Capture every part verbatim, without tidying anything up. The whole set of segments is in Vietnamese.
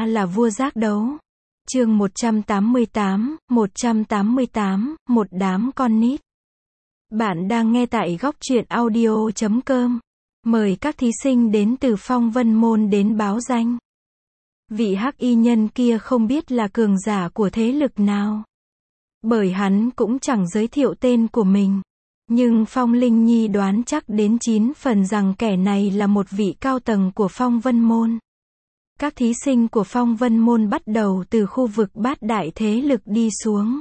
ta là vua giác đấu. Chương một trăm tám mươi tám, một trăm tám mươi tám, một đám con nít. Bạn đang nghe tại góc truyện audio chấm com. Mời các thí sinh đến từ Phong Vân Môn đến báo danh. Vị hắc y nhân kia không biết là cường giả của thế lực nào. Bởi hắn cũng chẳng giới thiệu tên của mình. Nhưng Phong Linh Nhi đoán chắc đến chín phần rằng kẻ này là một vị cao tầng của Phong Vân Môn. Các thí sinh của Phong Vân Môn bắt đầu từ khu vực bát đại thế lực đi xuống.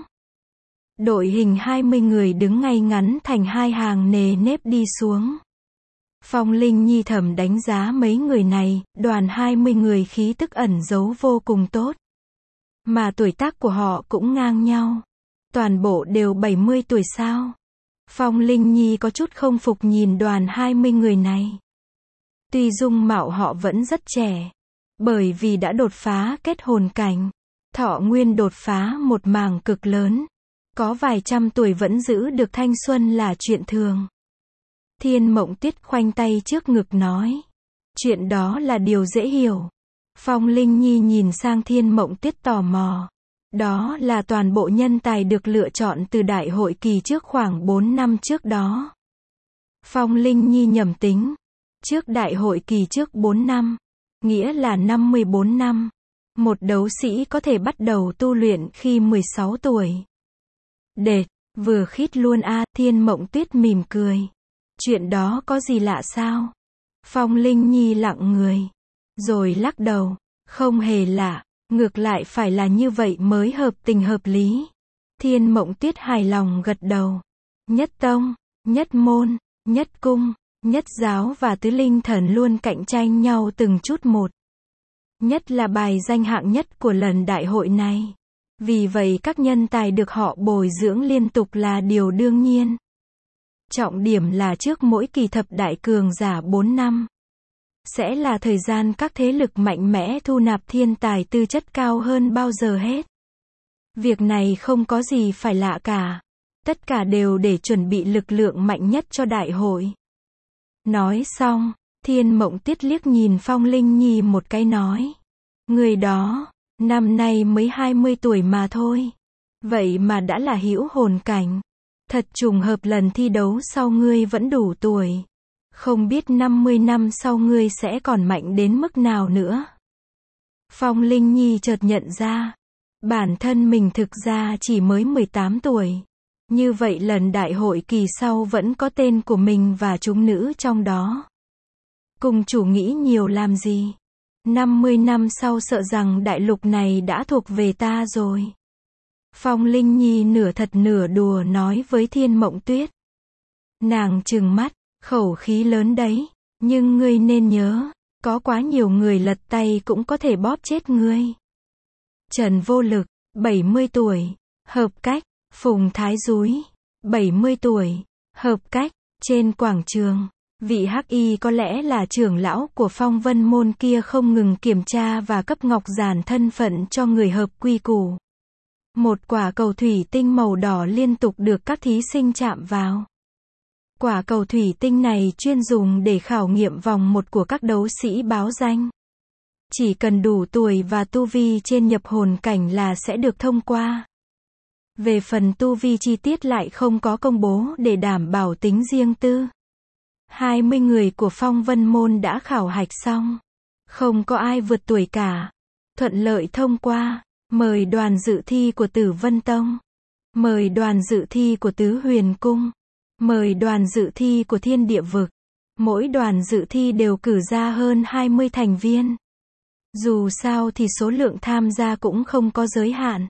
Đội hình hai mươi người đứng ngay ngắn thành hai hàng nề nếp đi xuống. Phong Linh Nhi thầm đánh giá mấy người này, đoàn hai mươi người khí tức ẩn giấu vô cùng tốt. Mà tuổi tác của họ cũng ngang nhau. Toàn bộ đều bảy mươi tuổi sao? Phong Linh Nhi có chút không phục nhìn đoàn hai mươi người này. Tuy dung mạo họ vẫn rất trẻ. Bởi vì đã đột phá kết hồn cảnh. Thọ nguyên đột phá một mảng cực lớn. Có vài trăm tuổi vẫn giữ được thanh xuân là chuyện thường. Thiên Mộng Tuyết khoanh tay trước ngực nói. Chuyện đó là điều dễ hiểu. Phong Linh Nhi nhìn sang Thiên Mộng Tuyết tò mò. Đó là toàn bộ nhân tài được lựa chọn từ đại hội kỳ trước khoảng bốn năm trước đó. Phong Linh Nhi nhẩm tính. Trước đại hội kỳ trước bốn năm. Nghĩa là năm mươi bốn năm. Một đấu sĩ có thể bắt đầu tu luyện khi mười sáu tuổi. Đệt, vừa khít luôn a. À, Thiên Mộng Tuyết mỉm cười. Chuyện đó có gì lạ sao? Phong Linh Nhi lặng người. Rồi lắc đầu. Không hề lạ. Ngược lại phải là như vậy mới hợp tình hợp lý. Thiên Mộng Tuyết hài lòng gật đầu. Nhất tông, nhất môn, nhất cung, nhất giáo và tứ linh thần luôn cạnh tranh nhau từng chút một. Nhất là bài danh hạng nhất của lần đại hội này. Vì vậy các nhân tài được họ bồi dưỡng liên tục là điều đương nhiên. Trọng điểm là trước mỗi kỳ thập đại cường giả bốn năm. Sẽ là thời gian các thế lực mạnh mẽ thu nạp thiên tài tư chất cao hơn bao giờ hết. Việc này không có gì phải lạ cả. Tất cả đều để chuẩn bị lực lượng mạnh nhất cho đại hội. Nói xong, Thiên Mộng Tuyết liếc nhìn Phong Linh Nhi một cái nói. Người đó, năm nay mới hai mươi tuổi mà thôi. Vậy mà đã là hữu hồn cảnh. Thật trùng hợp lần thi đấu sau ngươi vẫn đủ tuổi. Không biết năm mươi năm sau ngươi sẽ còn mạnh đến mức nào nữa. Phong Linh Nhi chợt nhận ra. Bản thân mình thực ra chỉ mới mười tám tuổi. Như vậy lần đại hội kỳ sau vẫn có tên của mình và chúng nữ trong đó. Cùng chủ nghĩ nhiều làm gì. năm mươi năm sau sợ rằng đại lục này đã thuộc về ta rồi. Phong Linh Nhi nửa thật nửa đùa nói với Thiên Mộng Tuyết. Nàng trừng mắt, khẩu khí lớn đấy. Nhưng ngươi nên nhớ, có quá nhiều người lật tay cũng có thể bóp chết ngươi. Trần Vô Lực, bảy mươi tuổi, hợp cách. Phùng Thái Dúi, bảy mươi tuổi, hợp cách. Trên quảng trường, vị hắc y có lẽ là trưởng lão của Phong Vân Môn kia không ngừng kiểm tra và cấp ngọc giản thân phận cho người hợp quy củ. Một quả cầu thủy tinh màu đỏ liên tục được các thí sinh chạm vào. Quả cầu thủy tinh này chuyên dùng để khảo nghiệm vòng một của các đấu sĩ báo danh. Chỉ cần đủ tuổi và tu vi trên nhập hồn cảnh là sẽ được thông qua. Về phần tu vi chi tiết lại không có công bố để đảm bảo tính riêng tư. hai mươi người của Phong Vân Môn đã khảo hạch xong. Không có ai vượt tuổi cả. Thuận lợi thông qua. Mời đoàn dự thi của Tử Vân Tông. Mời đoàn dự thi của Tứ Huyền Cung. Mời đoàn dự thi của Thiên Địa Vực. Mỗi đoàn dự thi đều cử ra hơn hai mươi thành viên. Dù sao thì số lượng tham gia cũng không có giới hạn.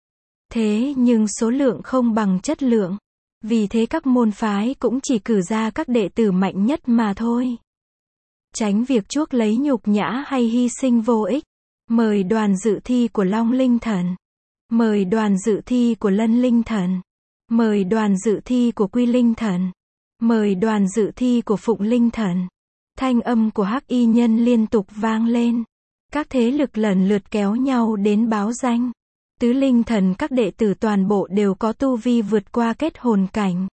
Thế nhưng số lượng không bằng chất lượng. Vì thế các môn phái cũng chỉ cử ra các đệ tử mạnh nhất mà thôi. Tránh việc chuốc lấy nhục nhã hay hy sinh vô ích. Mời đoàn dự thi của Long Linh Thần. Mời đoàn dự thi của Lân Linh Thần. Mời đoàn dự thi của Quy Linh Thần. Mời đoàn dự thi của Phụng Linh Thần. Thanh âm của hắc y nhân liên tục vang lên. Các thế lực lần lượt kéo nhau đến báo danh. Tứ linh thần các đệ tử toàn bộ đều có tu vi vượt qua kết hồn cảnh.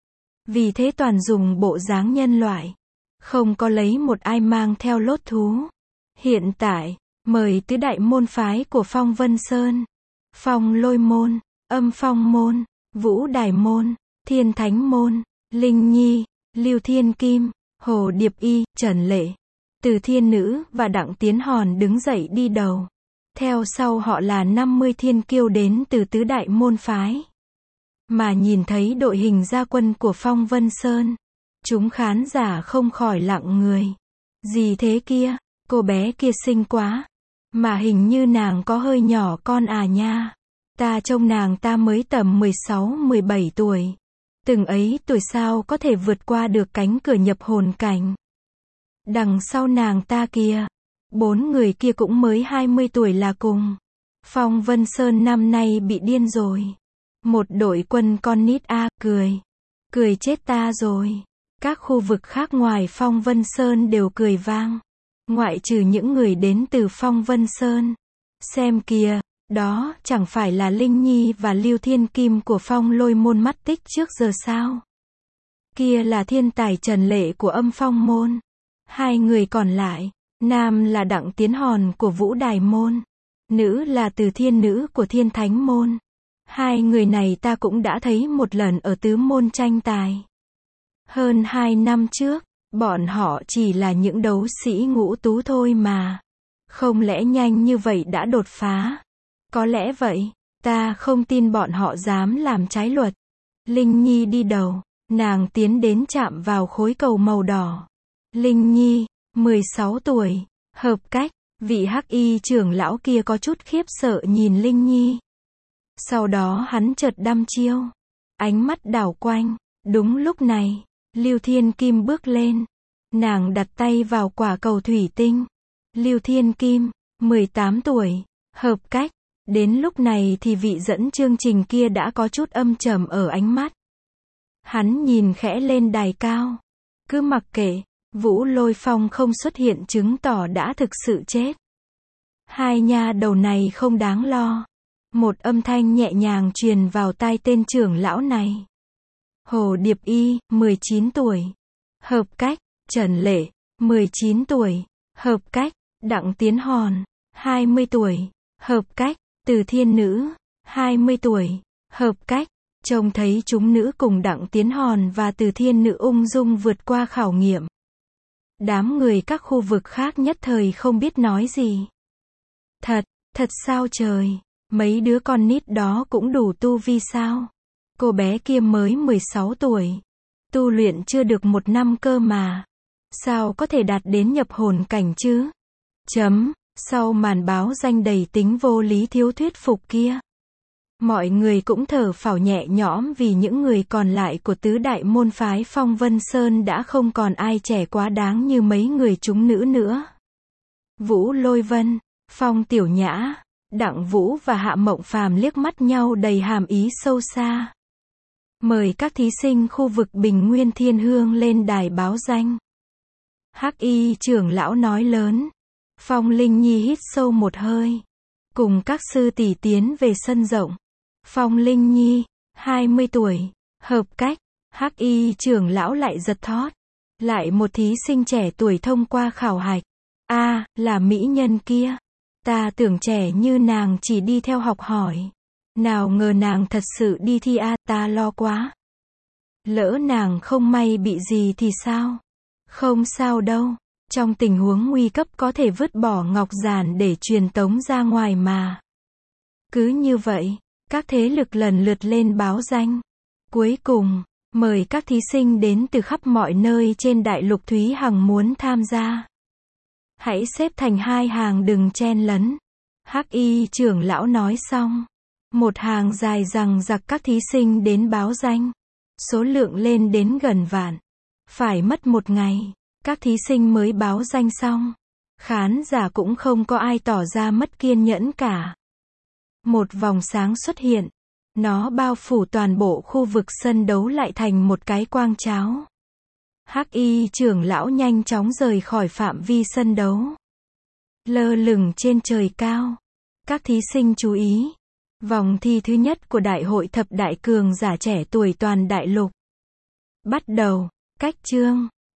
Vì thế toàn dùng bộ dáng nhân loại. Không có lấy một ai mang theo lốt thú. Hiện tại, Mời tứ đại môn phái của Phong Vân Sơn. Phong Lôi Môn, Âm Phong Môn, Vũ Đài Môn, Thiên Thánh Môn, Linh Nhi, Lưu Thiên Kim, Hồ Điệp Y, Trần Lệ, Từ Thiên Nữ và Đặng Tiến Hòn đứng dậy đi đầu. Theo sau họ là năm mươi thiên kiêu đến từ tứ đại môn phái. Mà nhìn thấy đội hình gia quân của Phong Vân Sơn, chúng khán giả không khỏi lặng người. Gì thế kia, cô bé kia xinh quá. Mà hình như nàng có hơi nhỏ con à nha. Ta trông nàng ta mới tầm mười sáu mười bảy tuổi. Từng ấy tuổi sao có thể vượt qua được cánh cửa nhập hồn cảnh. Đằng sau nàng ta kia, bốn người kia cũng mới hai mươi tuổi là cùng. Phong Vân Sơn năm nay bị điên rồi. Một đội quân con nít a, à, cười. Cười chết ta rồi. Các khu vực khác ngoài Phong Vân Sơn đều cười vang. Ngoại trừ những người đến từ Phong Vân Sơn. Xem kìa, đó chẳng phải là Linh Nhi và Lưu Thiên Kim của Phong Lôi Môn mất tích trước giờ sao? Kia là thiên tài Trần Lệ của Âm Phong Môn. Hai người còn lại, nam là Đặng Tiến Hòn của Vũ Đài Môn, nữ là Từ Thiên Nữ của Thiên Thánh Môn. Hai người này ta cũng đã thấy một lần ở tứ môn tranh tài. Hơn hai năm trước, bọn họ chỉ là những đấu sĩ ngũ tú thôi mà. Không lẽ nhanh như vậy đã đột phá? Có lẽ vậy, ta không tin bọn họ dám làm trái luật. Linh Nhi đi đầu, nàng tiến đến chạm vào khối cầu màu đỏ. Linh Nhi, mười sáu tuổi, hợp cách, vị hắc y trưởng lão kia có chút khiếp sợ nhìn Linh Nhi. Sau đó hắn chợt đăm chiêu, ánh mắt đảo quanh, đúng lúc này, Lưu Thiên Kim bước lên, nàng đặt tay vào quả cầu thủy tinh. Lưu Thiên Kim, mười tám tuổi, hợp cách, đến lúc này thì vị dẫn chương trình kia đã có chút âm trầm ở ánh mắt. Hắn nhìn khẽ lên đài cao, cứ mặc kệ, Vũ Lôi Phong không xuất hiện chứng tỏ đã thực sự chết. Hai nha đầu này không đáng lo. Một âm thanh nhẹ nhàng truyền vào tai tên trưởng lão này. Hồ Điệp Y, mười chín tuổi, hợp cách, Trần Lệ, mười chín tuổi, hợp cách, Đặng Tiến Hòn, hai mươi tuổi, hợp cách, Từ Thiên Nữ, hai mươi tuổi, hợp cách. Trông thấy chúng nữ cùng Đặng Tiến Hòn và Từ Thiên Nữ ung dung vượt qua khảo nghiệm. Đám người các khu vực khác nhất thời không biết nói gì. Thật, thật sao trời, mấy đứa con nít đó cũng đủ tu vi sao? Cô bé kia mới mười sáu tuổi, tu luyện chưa được một năm cơ mà. Sao có thể đạt đến nhập hồn cảnh chứ? Chấm, sau màn báo danh đầy tính vô lý thiếu thuyết phục kia. Mọi người cũng thở phào nhẹ nhõm vì những người còn lại của tứ đại môn phái Phong Vân Sơn đã không còn ai trẻ quá đáng như mấy người chúng nữ nữa. Vũ Lôi Vân, Phong Tiểu Nhã, Đặng Vũ và Hạ Mộng Phàm liếc mắt nhau đầy hàm ý sâu xa. Mời các thí sinh khu vực Bình Nguyên Thiên Hương lên đài báo danh. Hắc y trưởng lão nói lớn. Phong Linh Nhi hít sâu một hơi. Cùng các sư tỷ tiến về sân rộng. Phong Linh Nhi, hai mươi tuổi, hợp cách. Hắc y trưởng lão lại giật thót. Lại một thí sinh trẻ tuổi thông qua khảo hạch. A, à, là mỹ nhân kia. Ta tưởng trẻ như nàng chỉ đi theo học hỏi. Nào ngờ nàng thật sự đi thi a, à, ta lo quá. Lỡ nàng không may bị gì thì sao? Không sao đâu. Trong tình huống nguy cấp có thể vứt bỏ ngọc giản để truyền tống ra ngoài mà. Cứ như vậy, các thế lực lần lượt lên báo danh. Cuối cùng, mời các thí sinh đến từ khắp mọi nơi trên đại lục Thúy Hằng muốn tham gia. Hãy xếp thành hai hàng đừng chen lấn. Hắc y trưởng lão nói xong. Một hàng dài rằng giặc các thí sinh đến báo danh. Số lượng lên đến gần vạn. Phải mất một ngày, các thí sinh mới báo danh xong. Khán giả cũng không có ai tỏ ra mất kiên nhẫn cả. Một vòng sáng xuất hiện. Nó bao phủ toàn bộ khu vực sân đấu lại thành một cái quang cháo. Hắc y trưởng lão nhanh chóng rời khỏi phạm vi sân đấu. Lơ lửng trên trời cao. Các thí sinh chú ý. Vòng thi thứ nhất của Đại hội Thập Đại Cường giả trẻ tuổi toàn đại lục. Bắt đầu, cách chương.